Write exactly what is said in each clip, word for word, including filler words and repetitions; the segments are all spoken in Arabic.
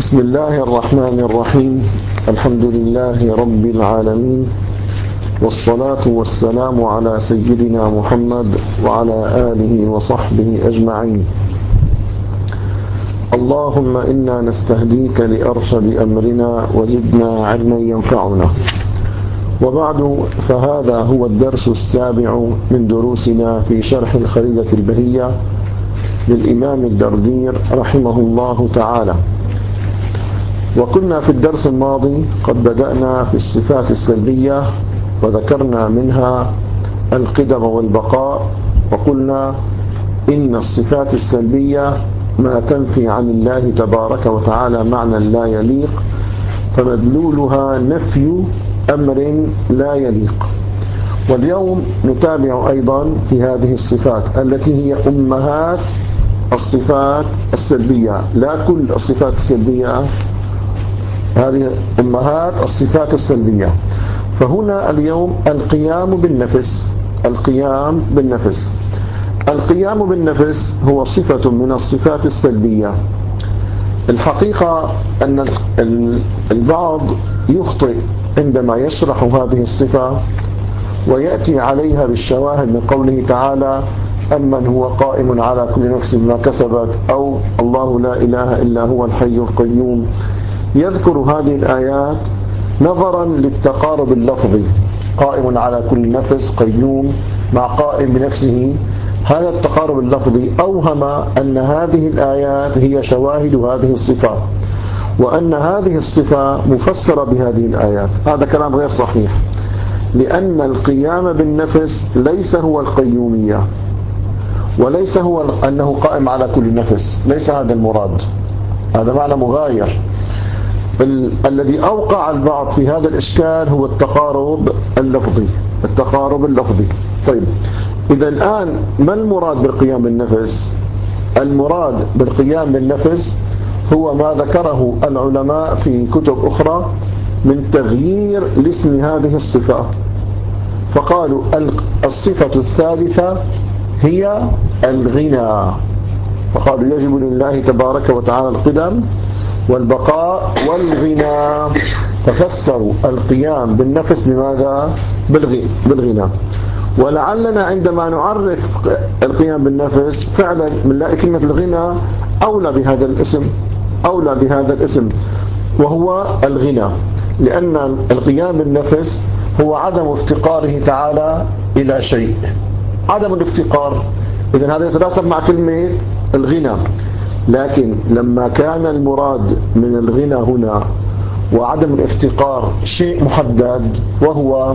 بسم الله الرحمن الرحيم. الحمد لله رب العالمين، والصلاة والسلام على سيدنا محمد وعلى آله وصحبه أجمعين. اللهم إنا نستهديك لأرشد أمرنا وزدنا علما ينفعنا. وبعد، فهذا هو الدرس السابع من دروسنا في شرح الخريدة البهية للإمام الدردير رحمه الله تعالى. وكنا في الدرس الماضي قد بدأنا في الصفات السلبية وذكرنا منها القدم والبقاء، وقلنا إن الصفات السلبية ما تنفي عن الله تبارك وتعالى معنى لا يليق، فمدلولها نفي أمر لا يليق. واليوم نتابع أيضا في هذه الصفات التي هي أمهات الصفات السلبية، لا كل الصفات السلبية، هذه أمهات الصفات السلبية. فهنا اليوم القيام بالنفس. القيام بالنفس القيام بالنفس هو صفة من الصفات السلبية. الحقيقة أن البعض يخطئ عندما يشرح هذه الصفة ويأتي عليها بالشواهد من قوله تعالى: أمن هو قائم على كل نفس ما كسبت، أو الله لا إله إلا هو الحي القيوم. يذكر هذه الآيات نظرا للتقارب اللفظي، قائم على كل نفس، قيوم مع قائم بنفسه. هذا التقارب اللفظي أوهم أن هذه الآيات هي شواهد هذه الصفات، وأن هذه الصفة مفسرة بهذه الآيات. هذا كلام غير صحيح، لأن القيام بالنفس ليس هو القيومية، وليس هو أنه قائم على كل نفس، ليس هذا المراد، هذا معنى مغاير. ال- الذي أوقع البعض في هذا الإشكال هو التقارب اللفظي التقارب اللفظي طيب، إذا الآن ما المراد بالقيام بالنفس؟ المراد بالقيام بالنفس هو ما ذكره العلماء في كتب أخرى من تغيير لاسم هذه الصفة، فقالوا الصفة الثالثة هي الغنى، فقالوا يجب لله تبارك وتعالى القدم والبقاء والغنى، ففسروا القيام بالنفس بماذا؟ بالغنى. ولعلنا عندما نعرف القيام بالنفس فعلا بنلاقي كلمة الغنى أولى بهذا الاسم أولى بهذا الاسم وهو الغنى، لأن القيام بالنفس هو عدم افتقاره تعالى إلى شيء، عدم الافتقار. إذن هذا يتناسب مع كلمة الغنى. لكن لما كان المراد من الغنى هنا وعدم الافتقار شيء محدد، وهو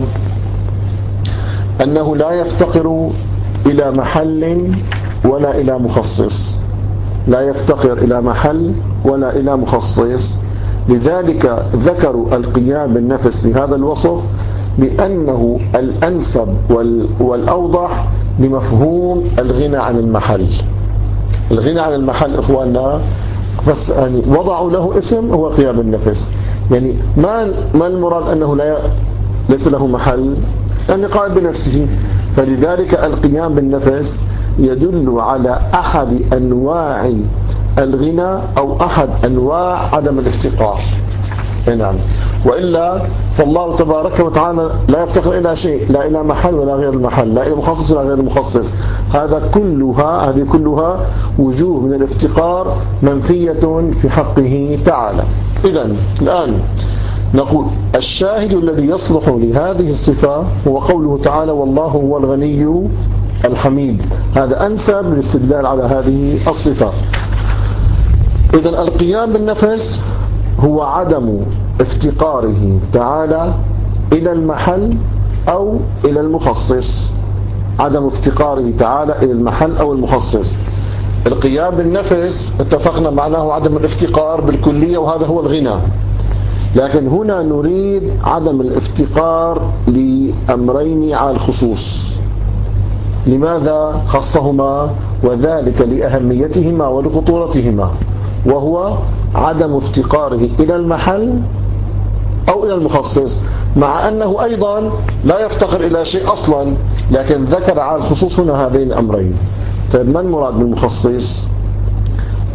أنه لا يفتقر إلى محل ولا إلى مخصص، لا يفتقر إلى محل ولا إلى مخصص. لذلك ذكروا القيام بالنفس بهذا الوصف لأنه الأنسب والأوضح لمفهوم الغنى عن المحل. الغنى عن المحل إخواننا بس يعني وضعوا له اسم هو القيام بالنفس، يعني ما ما المراد أنه لا ليس له محل، يعني قائم بنفسه. فلذلك القيام بالنفس يدل على أحد أنواع الغنى أو أحد أنواع عدم الافتقار. نعم، وإلا فالله تبارك وتعالى لا يفتقر إلى شيء، لا إلى محل ولا غير المحل، لا إلى مخصص ولا غير المخصص. هذا كلها هذه كلها وجوه من الافتقار منفية في حقه تعالى. إذن الآن نقول الشاهد الذي يصلح لهذه الصفة هو قوله تعالى: والله هو الغني الحميد. هذا أنسب للاستدلال على هذه الصفة. إذن القيام بالنفس هو عدم افتقاره تعالى إلى المحل أو إلى المخصص، عدم افتقاره تعالى إلى المحل أو المخصص. القيام بالنفس اتفقنا معناه عدم الافتقار بالكلية، وهذا هو الغنى. لكن هنا نريد عدم الافتقار لأمرين على الخصوص. لماذا خصهما؟ وذلك لأهميتهما ولخطورتهما، وهو عدم افتقاره إلى المحل أو إلى المخصص، مع أنه أيضا لا يفتقر إلى شيء أصلا، لكن ذكر على الخصوص هنا هذين الأمرين. طيب ما المراد بالمخصص؟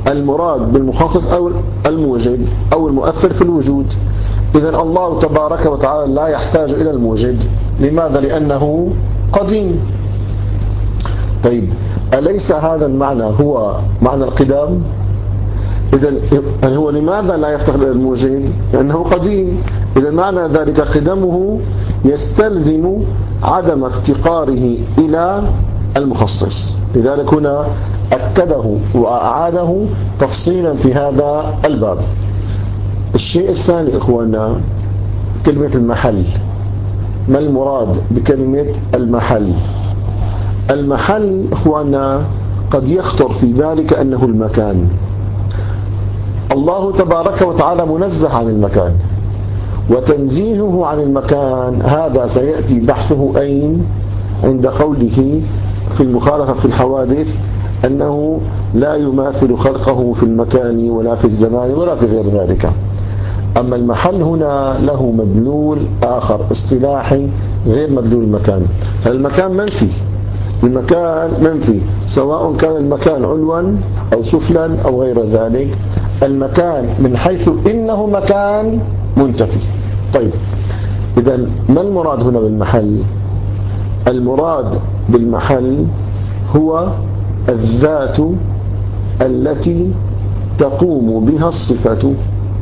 المراد بالمخصص أو الموجد أو المؤثر في الوجود. إذن الله تبارك وتعالى لا يحتاج إلى الموجد. لماذا؟ لأنه قديم. طيب، أليس هذا المعنى هو معنى القدام؟ إذن هو لماذا لا يفتقر إلى الموجد؟ لأنه قديم. إذن معنى ذلك قدمه يستلزم عدم افتقاره إلى المخصص. لذلك هنا أكده وأعاده تفصيلا في هذا الباب. الشيء الثاني إخواننا كلمة المحل. ما المراد بكلمة المحل؟ المحل إخواننا قد يخطر في ذلك أنه المكان. الله تبارك وتعالى منزه عن المكان، وتنزيهه عن المكان هذا سيأتي بحثه أين؟ عند قوله في المخالفة في الحوادث أنه لا يماثل خلقه في المكان ولا في الزمان ولا في غير ذلك. أما المحل هنا له مدلول آخر اصطلاحي غير مدلول المكان. المكان منفي، المكان منفي سواء كان المكان علوا أو سفلا أو غير ذلك. المكان من حيث إنه مكان منتفي. طيب، إذن ما المراد هنا بالمحل؟ المراد بالمحل هو الذات التي تقوم بها الصفة.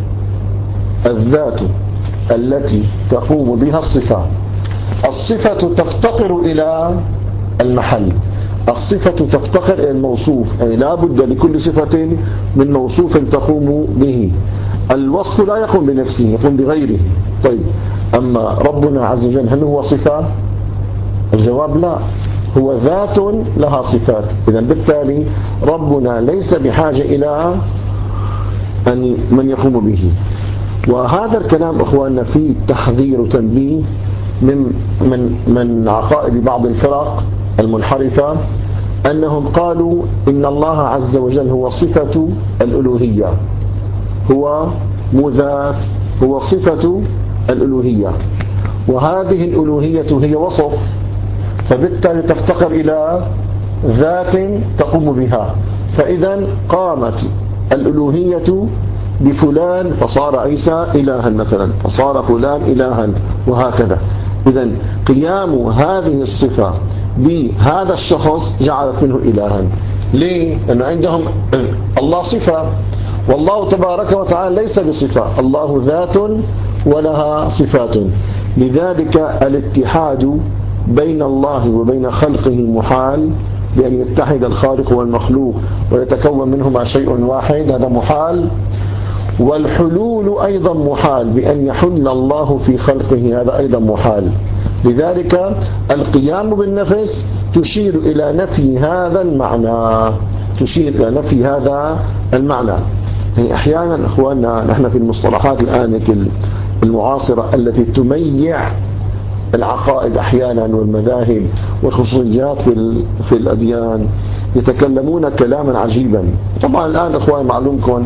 الذات التي تقوم بها الصفة. الصفة تفتقر إلى المحل. الصفة تفتقر إلى الموصوف، أي لا بد لكل صفة من موصوف تقوم به. الوصف لا يقوم بنفسه، يقوم بغيره. طيب، أما ربنا عز وجل هل هو صفة؟ الجواب لا، هو ذات لها صفات. إذن بالتالي ربنا ليس بحاجة إلى أن من يقوم به. وهذا الكلام إخواننا فيه تحذير وتنبيه من من من عقائد بعض الفرق المنحرفة، أنهم قالوا إن الله عز وجل هو صفة الألوهية، هو مذات، هو صفة الألوهية، وهذه الألوهية هي وصف، فبالتالي تفتقر إلى ذات تقوم بها. فإذا قامت الألوهية بفلان فصار عيسى إلها مثلا، فصار فلان إلها، وهكذا. إذن قيام هذه الصفة بهذا الشخص جعلت منه إلها. ليه؟ لأنه عندهم الله صفة، والله تبارك وتعالى ليس بصفة، الله ذات ولها صفات. لذلك الاتحاد بين الله وبين خلقه محال، بأن يتحد الخالق والمخلوق ويتكون منهما شيء واحد، هذا محال. والحلول أيضا محال، بأن يحل الله في خلقه، هذا أيضا محال. لذلك القيام بالنفس تشير إلى نفي هذا المعنى، تشير إلى نفي هذا المعنى. يعني أحيانا أخواننا نحن في المصطلحات الآن المعاصرة التي تميع العقائد أحيانا والمذاهب والخصوصيات في في الأديان، يتكلمون كلاما عجيبا. طبعا الآن أخوان معلومكم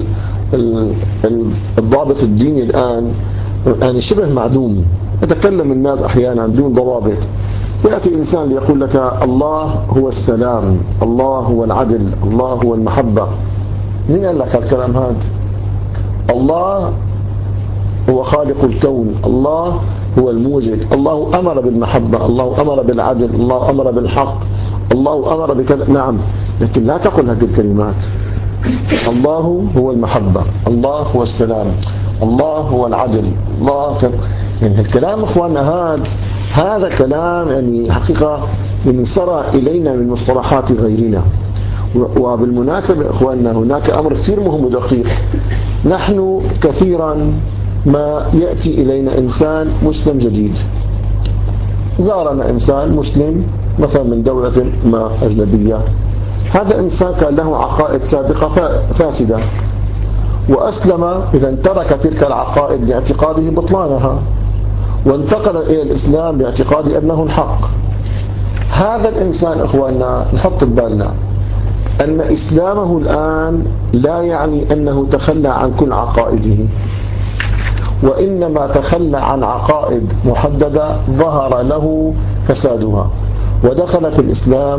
الضابط الديني الآن يعني شبه معدوم. يتكلم الناس أحيانا بدون ضوابط. يأتي إنسان ليقول لك الله هو السلام، الله هو العدل، الله هو المحبة. مين قال لك الكلام هذا؟ الله هو خالق الكون، الله هو الموجد، الله أمر بالمحبة، الله أمر بالعدل، الله أمر بالحق، الله أمر بكذا. نعم، لكن لا تقل هذه الكلمات. الله هو المحبة، الله هو السلام، الله هو العدل، الله كذا. يعني الكلام إخواننا هذا هذا كلام يعني حقيقة يعني سرى إلينا من مصطلحات غيرنا. وبالمناسبة إخواننا هناك أمر كثير مهم ودقيق. نحن كثيرا ما يأتي إلينا إنسان مسلم جديد، زارنا إنسان مسلم مثلا من دولة ما أجنبية. هذا إنسان كان له عقائد سابقة فاسدة وأسلم، إذا ترك تلك العقائد لاعتقاده بطلانها وانتقل إلى الإسلام لاعتقاد أنه الحق. هذا الإنسان إخواننا نحط ببالنا أن إسلامه الآن لا يعني أنه تخلى عن كل عقائده، وإنما تخلى عن عقائد محددة ظهر له فسادها ودخل في الإسلام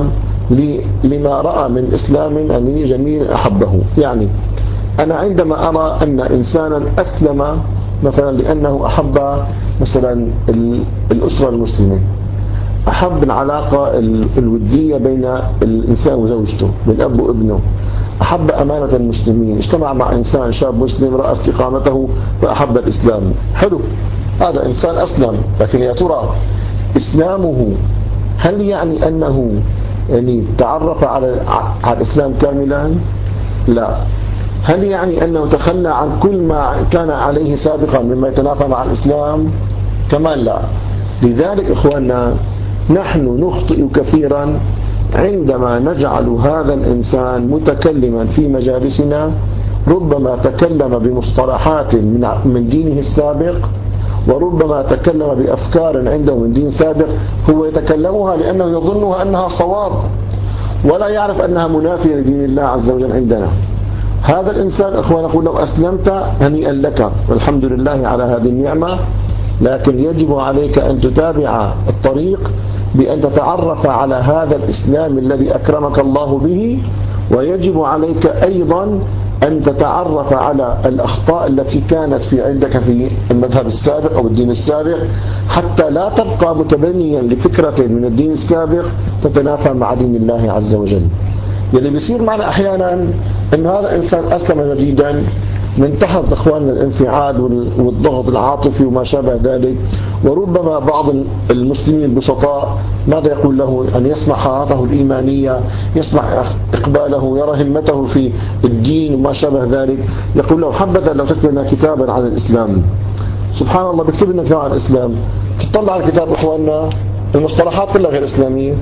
لما رأى من إسلام يعني جميل أحبه. يعني أنا عندما أرى أن إنسانا أسلم مثلا لأنه أحب مثلا الأسرة المسلمة، أحب العلاقة الودية بين الإنسان وزوجته، بين أب وابنه، أحب أمانة المسلمين، اجتمع مع إنسان شاب مسلم رأى استقامته فأحب الإسلام، حلو، هذا إنسان أسلم. لكن يا ترى إسلامه هل يعني أنه يعني تعرف على على الإسلام كاملا؟ لا. هل يعني أنه تخلى عن كل ما كان عليه سابقا مما يتنافى مع الإسلام؟ كمان لا. لذلك إخواننا نحن نخطئ كثيرا عندما نجعل هذا الإنسان متكلما في مجالسنا، ربما تكلم بمصطلحات من دينه السابق، وربما تكلم بأفكار عنده من دين سابق هو يتكلمها لأنه يظنها أنها صواب، ولا يعرف أنها منافية لدين الله عز وجل عندنا. هذا الإنسان أخوان نقول لو أسلمت هنيئا لك والحمد لله على هذه النعمة، لكن يجب عليك أن تتابع الطريق بأن تتعرف على هذا الإسلام الذي أكرمك الله به، ويجب عليك أيضا أن تتعرف على الأخطاء التي كانت في عندك في المذهب السابق أو الدين السابق، حتى لا تبقى متبنيا لفكرة من الدين السابق تتنافى مع دين الله عز وجل. يلي بيصير معنا أحيانا أن هذا إنسان أسلم جديدا من تحت إخواننا الانفعال والضغط العاطفي وما شابه ذلك، وربما بعض المسلمين البسطاء ماذا يقول له؟ أن يسمع حرارته الإيمانية، يسمع إقباله، يرى همته في الدين وما شابه ذلك، يقول له حبذا لو تكتب لنا كتابا عن الإسلام. سبحان الله، بيكتب لنا كتاب عن الإسلام، تطلع على الكتاب إخواننا المصطلحات كلها غير إسلامية،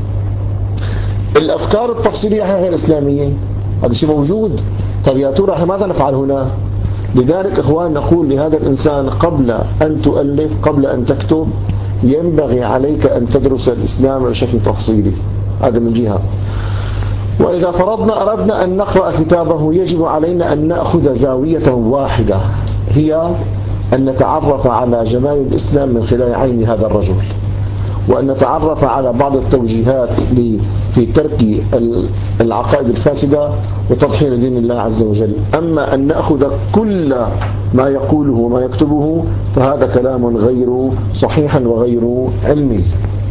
الأفكار التفصيلية غير إسلامية، هذا شيء موجود. طيب يا ترى ماذا نفعل هنا؟ لذلك إخوان نقول لهذا الإنسان قبل أن تؤلف، قبل أن تكتب، ينبغي عليك أن تدرس الإسلام بشكل تفصيلي. هذا من جهة. وإذا فرضنا أردنا أن نقرأ كتابه يجب علينا أن نأخذ زاوية واحدة، هي أن نتعرف على جمال الإسلام من خلال عين هذا الرجل، وأن نتعرف على بعض التوجيهات في ترك العقائد الفاسدة وتضحية دين الله عز وجل. أما أن نأخذ كل ما يقوله وما يكتبه فهذا كلام غير صحيح وغير علمي.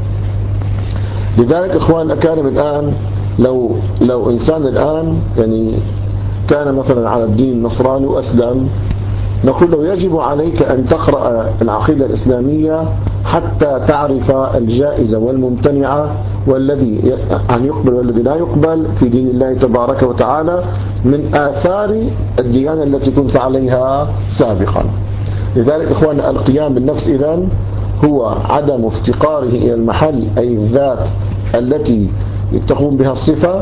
لذلك إخوان الأكارم الآن لو لو إنسان الآن يعني كان مثلا على الدين النصراني وأسلم، نقول له يجب عليك أن تقرأ العقيدة الإسلامية حتى تعرف الجائزة والممتنعة والذي أن يقبل والذي لا يقبل في دين الله تبارك وتعالى من آثار الديانة التي كنت عليها سابقا. لذلك إخوان القيام بالنفس إذن هو عدم افتقاره إلى المحل أي الذات التي تقوم بها الصفة،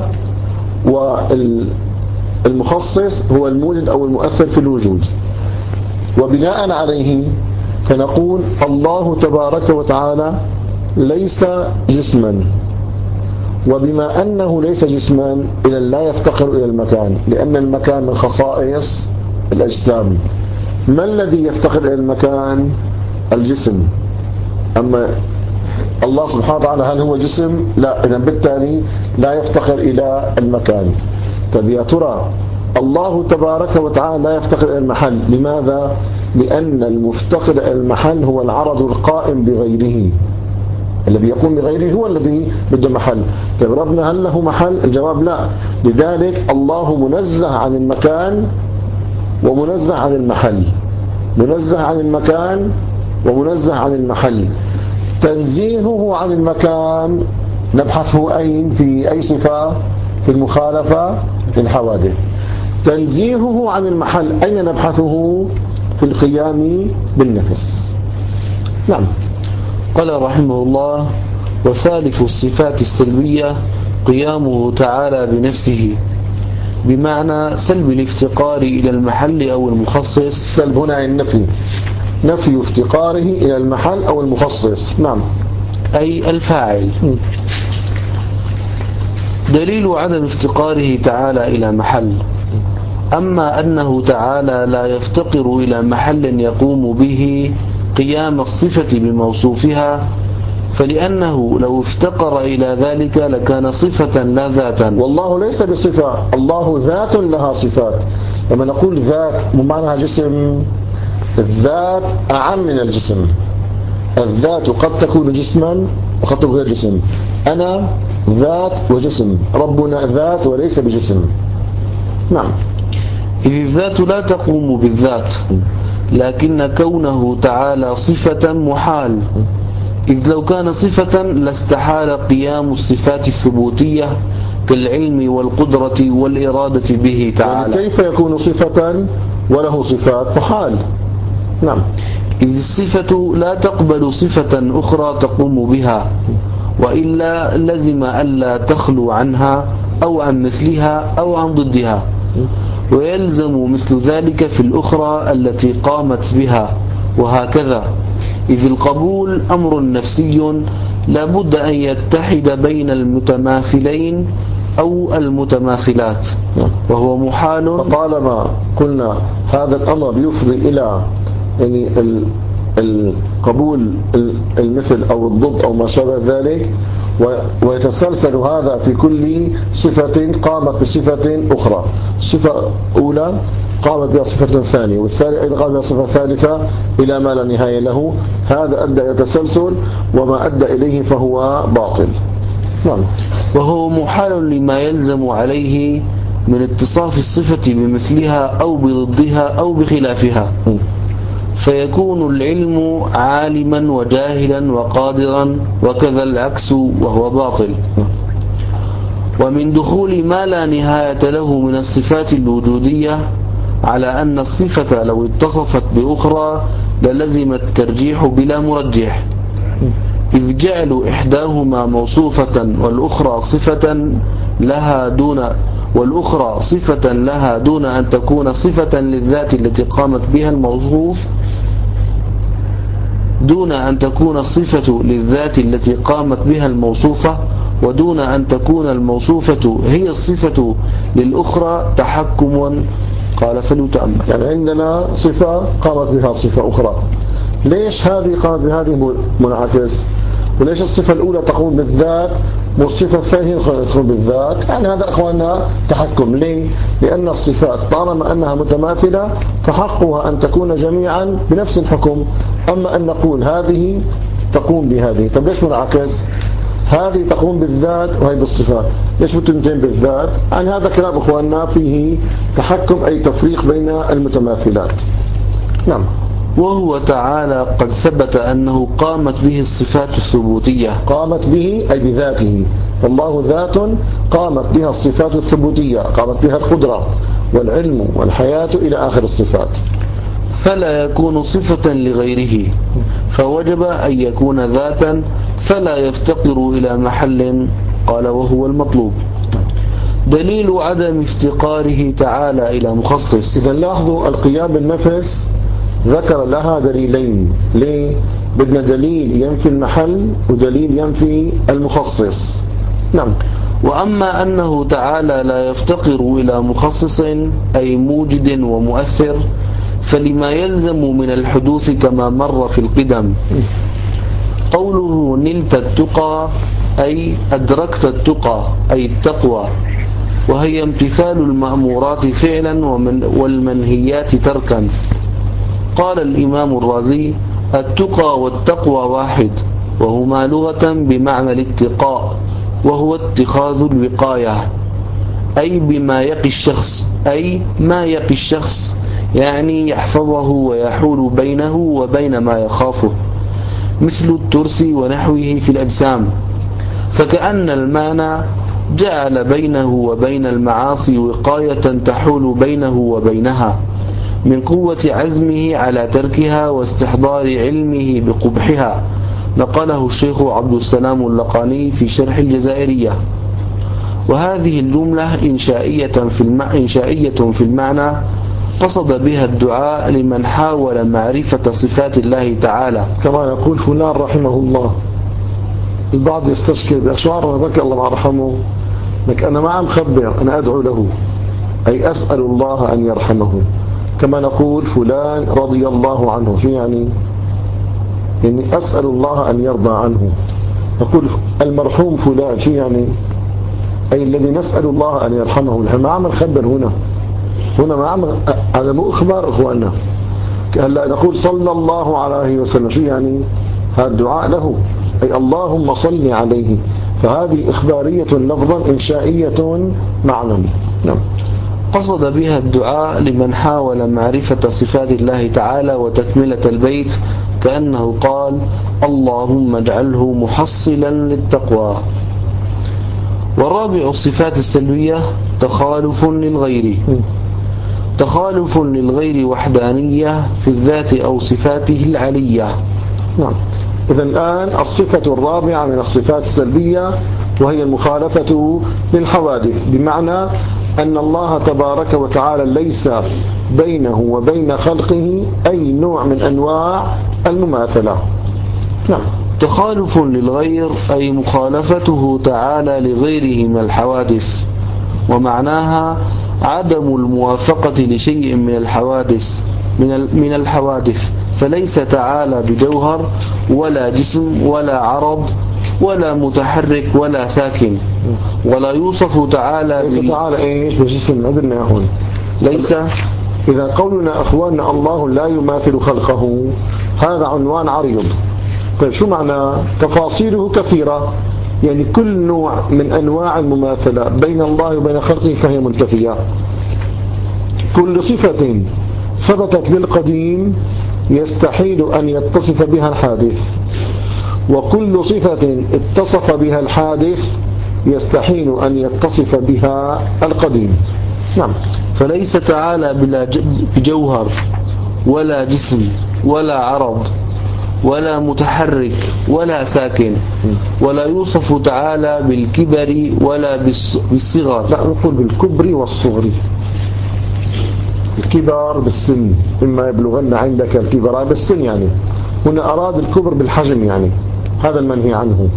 والمخصص هو الموجد أو المؤثر في الوجود. وبناء عليه فنقول الله تبارك وتعالى ليس جسما، وبما أنه ليس جسما إذا لا يفتقر إلى المكان، لأن المكان من خصائص الأجسام. ما الذي يفتقر إلى المكان؟ الجسم. أما الله سبحانه وتعالى هل هو جسم؟ لا، إذن بالتالي لا يفتقر إلى المكان. طيب يا ترى الله تبارك وتعالى لا يفتقر إلى المحل، لماذا؟ لأن المفتقر إلى المحل هو العرض القائم بغيره، الذي يقوم بغيره هو الذي بده محل. طيب ربنا هل له محل؟ الجواب لا. لذلك الله منزه عن المكان ومنزه عن المحل، منزه عن المكان ومنزه عن المحل. تنزيهه عن المكان نبحثه أين؟ في أي صفة؟ في المخالفة في الحوادث. تنزيهه عن المحل أين نبحثه؟ في القيام بالنفس. نعم. قال رحمه الله: وثالث الصفات السلبية قيامه تعالى بنفسه، بمعنى سلب الافتقار إلى المحل أو المخصص. سلب هنا النفي، نفي افتقاره إلى المحل أو المخصص. نعم. أي الفاعل. دليل عدم افتقاره تعالى إلى محل: أما أنه تعالى لا يفتقر إلى محل يقوم به قيام الصفة بموصوفها، فلأنه لو افتقر إلى ذلك لكان صفة لا ذاتا. والله ليس بصفة، الله ذات لها صفات. لما نقول ذات مو معناها جسم، الذات أعم من الجسم. الذات قد تكون جسما وقد تكون غير جسم. أنا ذات وجسم، ربنا ذات وليس بجسم. نعم. إذ الذات لا تقوم بالذات، لكن كونه تعالى صفة محال، إذ لو كان صفة لاستحال قيام الصفات الثبوتية كالعلم والقدرة والإرادة به تعالى. يعني كيف يكون صفة وله صفات؟ محال. نعم. إذ الصفة لا تقبل صفة أخرى تقوم بها، وإلا لزم ألا تخلو عنها أو عن مثلها أو عن ضدها، ويلزم مثل ذلك في الأخرى التي قامت بها، وهكذا. إذ القبول أمر نفسي لا بد أن يتحد بين المتماثلين أو المتماثلات، وهو محال. فطالما قلنا هذا الأمر يفضي إلى يعني القبول المثل أو الضد أو ما شابه ذلك، ويتسلسل هذا في كل صفة قامت بصفة أخرى. الصفة أولى قامت بها صفة ثانية، والثانية أيضا قامت بها صفة ثالثة إلى ما لا نهاية له. هذا أدى إلى تسلسل، وما أدى إليه فهو باطل. نعم. وهو محال لما يلزم عليه من اتصاف الصفة بمثلها أو بضدها أو بخلافها، فيكون العلم عالما وجاهلا وقادرا، وكذا العكس وهو باطل. ومن دخول ما لا نهاية له من الصفات الوجودية على أن الصفة لو اتصفت بأخرى للزم الترجيح بلا مرجح، إذ جعلوا إحداهما موصوفة والأخرى صفة لها دون والأخرى صفة لها دون أن تكون صفة للذات التي قامت بها الموصوف دون أن تكون الصفة للذات التي قامت بها الموصوفة، ودون أن تكون الموصوفة هي الصفة للأخرى تحكم. قال فليتأمل. يعني عندنا صفة قامت بها صفة أخرى، ليش هذه قامت بهذه منعكس؟ وليش الصفة الأولى تقوم بالذات والصفة الثانية تقوم بالذات؟ يعني هذا أخواننا تحكم. ليه؟ لأن الصفات طالما أنها متماثلة فحقها أن تكون جميعا بنفس الحكم. أما أن نقول هذه تقوم بهذه، طب ليش منعكس؟ هذه تقوم بالذات وهي بالصفات، ليش بتنتين بالذات؟ يعني هذا كلام أخواننا فيه تحكم، أي تفريق بين المتماثلات. نعم. وهو تعالى قد ثبت أنه قامت به الصفات الثبوتية. قامت به أي بذاته، فالله ذات قامت بها الصفات الثبوتية، قامت بها القدرة والعلم والحياة إلى آخر الصفات، فلا يكون صفة لغيره، فوجب أن يكون ذاتا فلا يفتقر إلى محل. قال وهو المطلوب. دليل عدم افتقاره تعالى إلى مخصص. إذا لاحظوا القيام بالنفس ذكر لها دليلين. ليه؟ بدنا دليل ينفي المحل ودليل ينفي المخصص. نعم. وأما أنه تعالى لا يفتقر إلى مخصص أي موجد ومؤثر فلما يلزم من الحدوث كما مر في القدم. قوله نلت التقى أي أدركت التقى أي التقوى، وهي امتثال المأمورات فعلا والمنهيات تركا. قال الإمام الرازي التقى والتقوى واحد، وهما لغة بمعنى الاتقاء، وهو اتخاذ الوقاية أي بما يقي الشخص، أي ما يقي الشخص يعني يحفظه ويحول بينه وبين ما يخافه، مثل الترس ونحوه في الأجسام. فكأن المعنى جعل بينه وبين المعاصي وقاية تحول بينه وبينها من قوة عزمه على تركها واستحضار علمه بقبحها. نقله الشيخ عبد السلام اللقاني في شرح الجزائرية. وهذه الجملة إنشائية في المعنى, إنشائية في المعنى قصد بها الدعاء لمن حاول معرفة صفات الله تعالى. كما يقول فلان رحمه الله، البعض يستشكل بأشعار ربك الله ما رحمه، لك أنا ما عم خبر، أنا أدعو له، أي أسأل الله أن يرحمه. كما نقول فلان رضي الله عنه، شو يعني؟ يعني أسأل الله أن يرضى عنه. نقول المرحوم فلان، شو يعني؟ أي الذي نسأل الله أن يرحمه. نحن ما عم نخبر هنا، هنا ما عم، هذا مو إخبار إخواننا. هلا نقول صلى الله عليه وسلم، شو يعني؟ هذا الدعاء له، أي اللهم صل عليه. فهذه إخبارية لفظا، إنشائية معنى. نعم. قصد بها الدعاء لمن حاول معرفة صفات الله تعالى وتكملة البيت، كأنه قال اللهم اجعله محصلا للتقوى. والرابع الصفات السلبية تخالف للغير، تخالف للغير وحدانية في الذات أو صفاته العلية. نعم. إذا الآن الصفة الرابعة من الصفات السلبية وهي المخالفة للحوادث، بمعنى أن الله تبارك وتعالى ليس بينه وبين خلقه أي نوع من أنواع المماثلة. نعم. تخالف للغير أي مخالفته تعالى لغيره من الحوادث، ومعناها عدم الموافقة لشيء من الحوادث من من الحوادث فليس تعالى بجوهر ولا جسم ولا عرض ولا متحرك ولا ساكن، ولا يوصف تعالى ليس بال... تعالى ايش بجسم. أدرنا هون ليس. إذا قولنا أخواننا الله لا يماثل خلقه، هذا عنوان عريض. طيب شو معنى؟ تفاصيله كثيرة، يعني كل نوع من أنواع المماثلة بين الله وبين خلقه فهي منتفية. كل صفة ثبتت للقديم يستحيل أن يتصف بها الحادث، وكل صفة اتصف بها الحادث يستحيل أن يتصف بها القديم. نعم. فليس تعالى بلا بجوهر ولا جسم ولا عرض ولا متحرك ولا ساكن، ولا يوصف تعالى بالكبر ولا بالصغر. لا، نقول بالكبر والصغر. الكبر بالسن، إما يبلغن عندك الكبر بالسن، يعني هنا أراد الكبر بالحجم، يعني هذا المنهي عنه.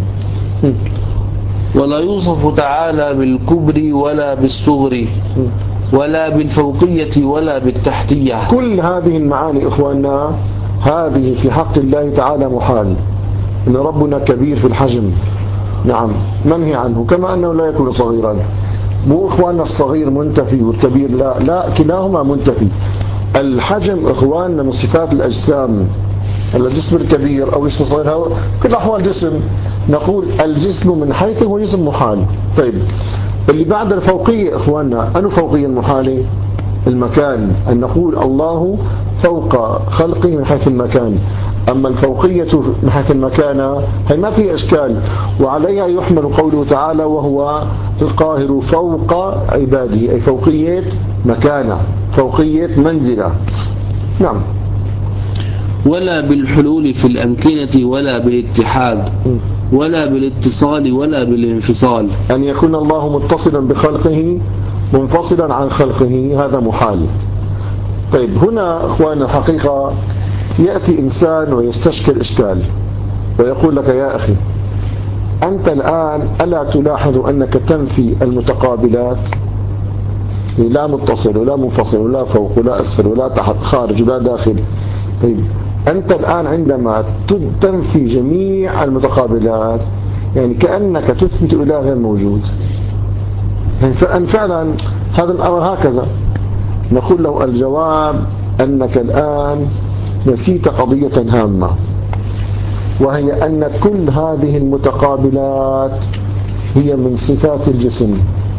ولا يوصف تعالى بالكبر ولا بالصغر ولا بالفوقية ولا بالتحتية. كل هذه المعاني إخواننا هذه في حق الله تعالى محال. إن ربنا كبير في الحجم، نعم، منهي عنه، كما أنه لا يكون صغيرا. مو إخواننا الصغير منتفي والكبير لا، لا، كلاهما منتفي. الحجم إخواننا من صفات الأجسام، الجسم الكبير أو الجسم الصغير كل أحوال جسم. نقول الجسم من حيث هو جسم محال. طيب اللي بعد الفوقية إخواننا، أنه فوقية المحالة المكان، أن نقول الله فوق خلقه من حيث المكان. أما الفوقية من حيث المكان هي ما فيها إشكال، وعليها يحمل قوله تعالى وهو القاهر فوق عباده، أي فوقية مكانة، فوقية منزلة. نعم. ولا بالحلول في الأمكنة ولا بالاتحاد ولا بالاتصال ولا بالانفصال، أن يكون الله متصلا بخلقه منفصلا عن خلقه، هذا محال. طيب هنا أخواننا الحقيقة يأتي إنسان ويستشكل إشكال ويقول لك يا أخي أنت الآن ألا تلاحظ أنك تنفي المتقابلات؟ لا متصل ولا منفصل ولا فوق ولا أسفل ولا تحت، خارج ولا داخل. طيب أنت الآن عندما تنفي جميع المتقابلات يعني كأنك تثبت إله غير موجود. يعني فعلا هذا الأمر هكذا. نقول له الجواب أنك الآن نسيت قضية هامة، وهي أن كل هذه المتقابلات هي من صفات الجسم،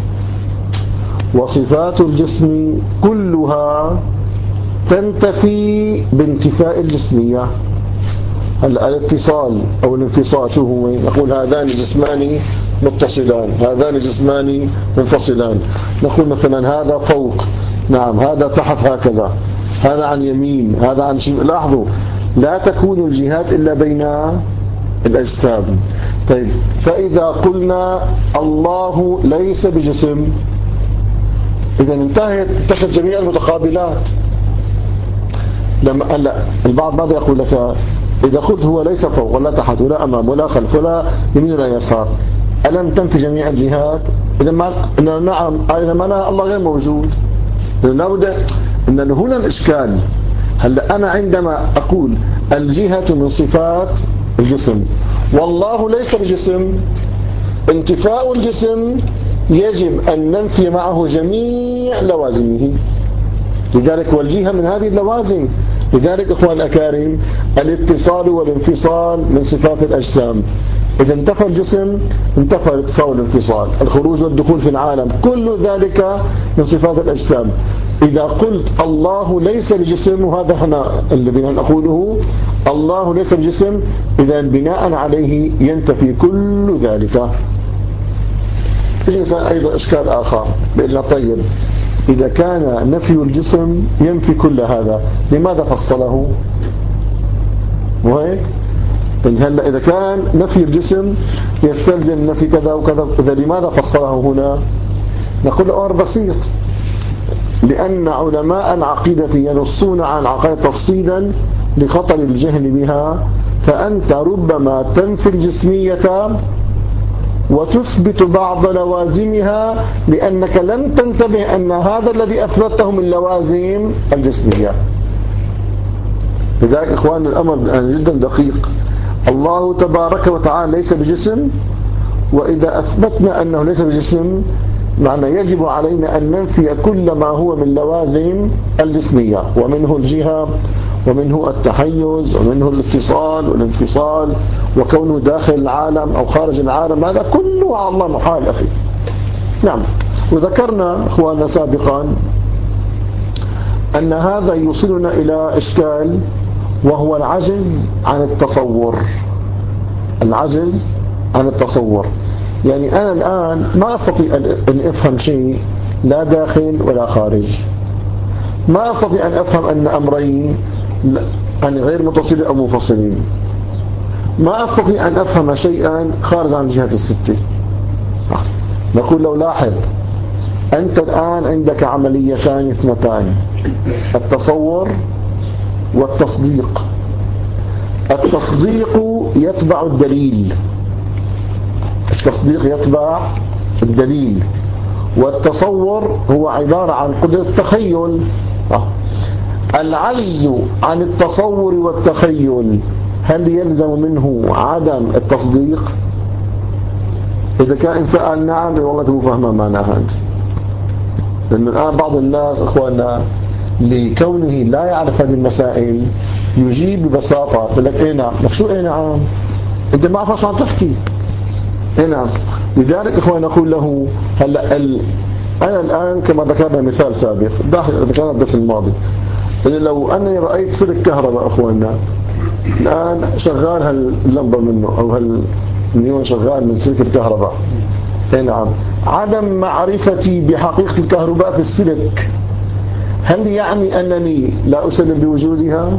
وصفات الجسم كلها تنتفي بانتفاء الجسمية. هلا الاتصال أو الانفصال شو هو؟ نقول هذان جسمان متصلان، هذان جسمان منفصلان. نقول مثلا هذا فوق، نعم، هذا تحت، هكذا، هذا عن يمين، هذا عن شمال. لاحظوا لا تكون الجهات إلا بين الأجسام. طيب فإذا قلنا الله ليس بجسم، إذا انتهت انتهت جميع المتقابلات. لما هلا البعض ماذا يقول لك؟ إذا قلت هو ليس فوق ولا تحت ولا أمام ولا خلف ولا يمين ولا يسار، ألم تنفي جميع الجهات؟ إذا ما نعم، إذا ما الله غير موجود. لابد أن هنا الإشكال. هلا أنا عندما أقول الجهة من صفات الجسم، والله ليس بجسم. انتفاء الجسم يجب أن ننفي معه جميع لوازمه، لذلك والجهة من هذه اللوازم. لذلك إخوان الأكارم الاتصال والانفصال من صفات الأجسام. إذا انتفى الجسم انتفى الاتصال والانفصال، الخروج والدخول في العالم، كل ذلك من صفات الأجسام. إذا قلت الله ليس بجسم، وهذا هنا الذي نقوله الله ليس بجسم، إذا بناء عليه ينتفي كل ذلك. في أيضا إشكال آخر، بإلا طيب إذا كان نفي الجسم ينفي كل هذا لماذا فصله؟ وهيك هلا إذا كان نفي الجسم يستلزم نفي كذا وكذا، إذا لماذا فصله هنا؟ نقول أمر بسيط، لأن علماء العقيدة ينصون عن العقائد تفصيلا لخطر الجهل بها، فأنت ربما تنفي الجسمية وتثبت بعض لوازمها لأنك لم تنتبه أن هذا الذي أثبته من لوازم الجسمية. لذلك إخوان الأمر جدا دقيق. الله تبارك وتعالى ليس بجسم، وإذا أثبتنا أنه ليس بجسم معنى يجب علينا أن ننفي كل ما هو من لوازم الجسمية، ومنه الجهة، ومنه التحيز، ومنه الاتصال والانفصال، وكونه داخل العالم أو خارج العالم، هذا كله على الله محال أخي. نعم. وذكرنا إخواننا سابقا أن هذا يوصلنا إلى إشكال، وهو العجز عن التصور. العجز عن التصور، يعني أنا الآن ما أستطيع أن أفهم شيء لا داخل ولا خارج، ما أستطيع أن أفهم أن أمرين يعني غير متصلين أو منفصلين، ما أستطيع أن أفهم شيئا خارج عن جهة الستة. نقول لو لاحظ أنت الآن عندك عمليتان اثنتان، التصور والتصديق. التصديق يتبع الدليل، التصديق يتبع الدليل، والتصور هو عبارة عن قدرة التخيل. العجز عن التصور والتخيل هل يلزم منه عدم التصديق؟ إذا كان سأل نعم والله تبو فهمه معناها أنت، لأن الآن بعض الناس إخواننا لكونه لا يعرف هذه المسائل يجيب ببساطة، يقول لك إيه نعم. لك شو إيه نعم؟ أنت ما عارف عم تحكي. إيه نعم. لذلك إخواننا نقول له هلا ال... أنا الآن كما ذكرنا مثال سابق ذكرنا الدرس الماضي، لو أنني رأيت سلك كهرباء إخواننا الآن شغال هاللمبة منه أو هالنيون شغال من سلك الكهرباء، إيه نعم، عدم معرفتي بحقيقة الكهرباء في السلك هل يعني أنني لا أسلم بوجودها؟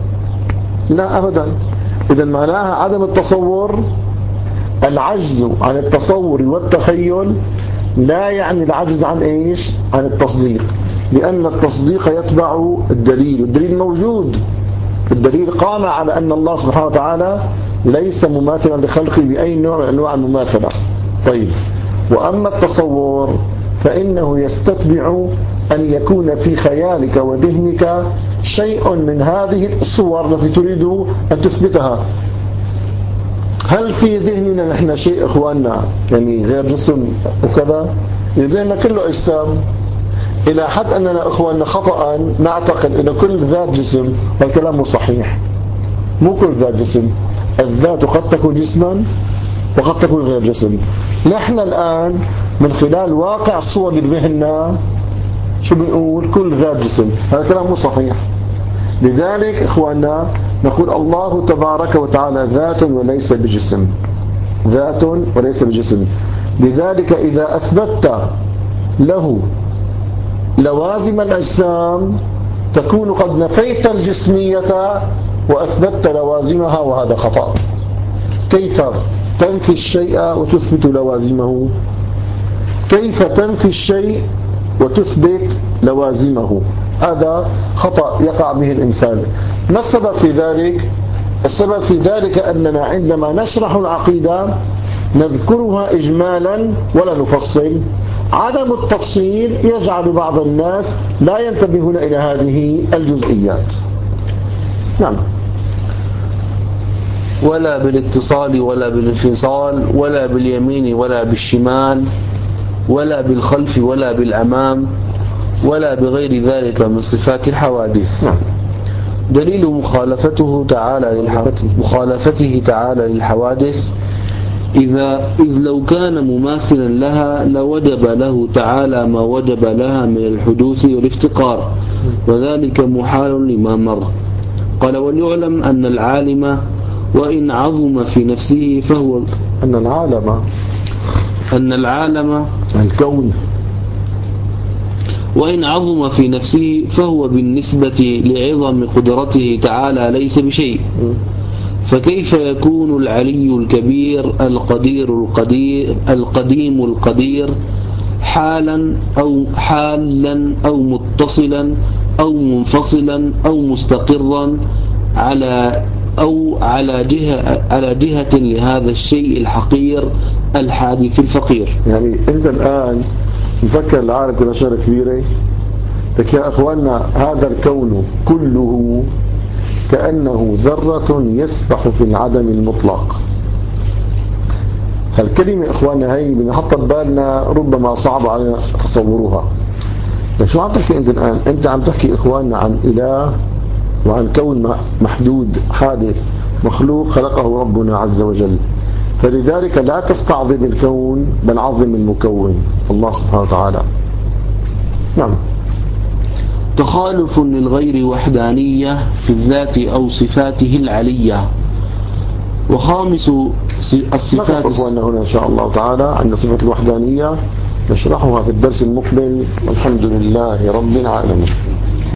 لا أبدا. إذا معناها عدم التصور، العجز عن التصور والتخيل لا يعني العجز عن إيش؟ عن التصديق، لأن التصديق يتبع الدليل، والدليل موجود. الدليل قام على أن الله سبحانه وتعالى ليس مماثلا لخلقه بأي نوع من أنواع المماثلة. طيب، وأما التصور فإنه يستتبع أن يكون في خيالك وذهنك شيء من هذه الصور التي تريد أن تثبتها. هل في ذهننا نحن شيء إخواننا يعني غير جسم وكذا؟ ذهننا كله أجسام، إلى حد أننا إخواننا خطأ نعتقد أن كل ذات جسم، والكلام مو صحيح. مو كل ذات جسم، الذات قد تكون جسما وقد تكون غير جسم. نحن الآن من خلال واقع الصور اللي بذهننا شو بنقول؟ كل ذات جسم. هذا كلام مو صحيح. لذلك إخواننا نقول الله تبارك وتعالى ذات وليس بجسم، ذات وليس بجسم. لذلك إذا أثبتت له لوازم الأجسام تكون قد نفيت الجسمية وأثبتت لوازمها، وهذا خطأ. كيف تنفي الشيء وتثبت لوازمه؟ كيف تنفي الشيء وتثبت لوازمه؟ هذا خطأ يقع به الإنسان. ما السبب في ذلك؟ السبب في ذلك أننا عندما نشرح العقيدة نذكرها إجمالا ولا نفصل. عدم التفصيل يجعل بعض الناس لا ينتبهون إلى هذه الجزئيات. نعم. ولا بالاتصال ولا بالانفصال ولا باليمين ولا بالشمال ولا بالخلف ولا بالأمام ولا بغير ذلك من صفات الحوادث. دليل مخالفته تعالى مخالفته تعالى للحوادث إذا إذ لو كان مماثلا لها لوجب له تعالى ما وجب لها من الحدوث والافتقار، وذلك محال لما مر. قال: وليعلم أن العالم وإن عظم في نفسه فهو أن العالم أن العالم الكون وإن عظم في نفسه فهو بالنسبة لعظم قدرته تعالى ليس بشيء، فكيف يكون العلي الكبير القدير القدير القديم القدير حالا أو حالا أو متصلا أو منفصلا أو مستقرا على أو على جهة على جهة لهذا الشيء الحقير الحادث الفقير. يعني أنت الآن نفكر العالم كل شغلة كبيرة، لك يا أخواننا هذا الكون كله كأنه ذرة يسبح في العدم المطلق. هالكلمة إخواننا هي بنحط ببالنا ربما صعب علينا تصورها، لكن شو عم تحكي أنت الآن؟ أنت عم تحكي إخواننا عن إله وعن كون محدود حادث مخلوق خلقه ربنا عز وجل، فلذلك لا تستعظم الكون بل عظم المكون الله سبحانه وتعالى. نعم. تخالف للغير وحدانية في الذات أو صفاته العلية. وخامس الصفات أخواننا هنا إن شاء الله تعالى عند صفة الوحدانية نشرحها في الدرس المقبل، والحمد لله رب العالمين.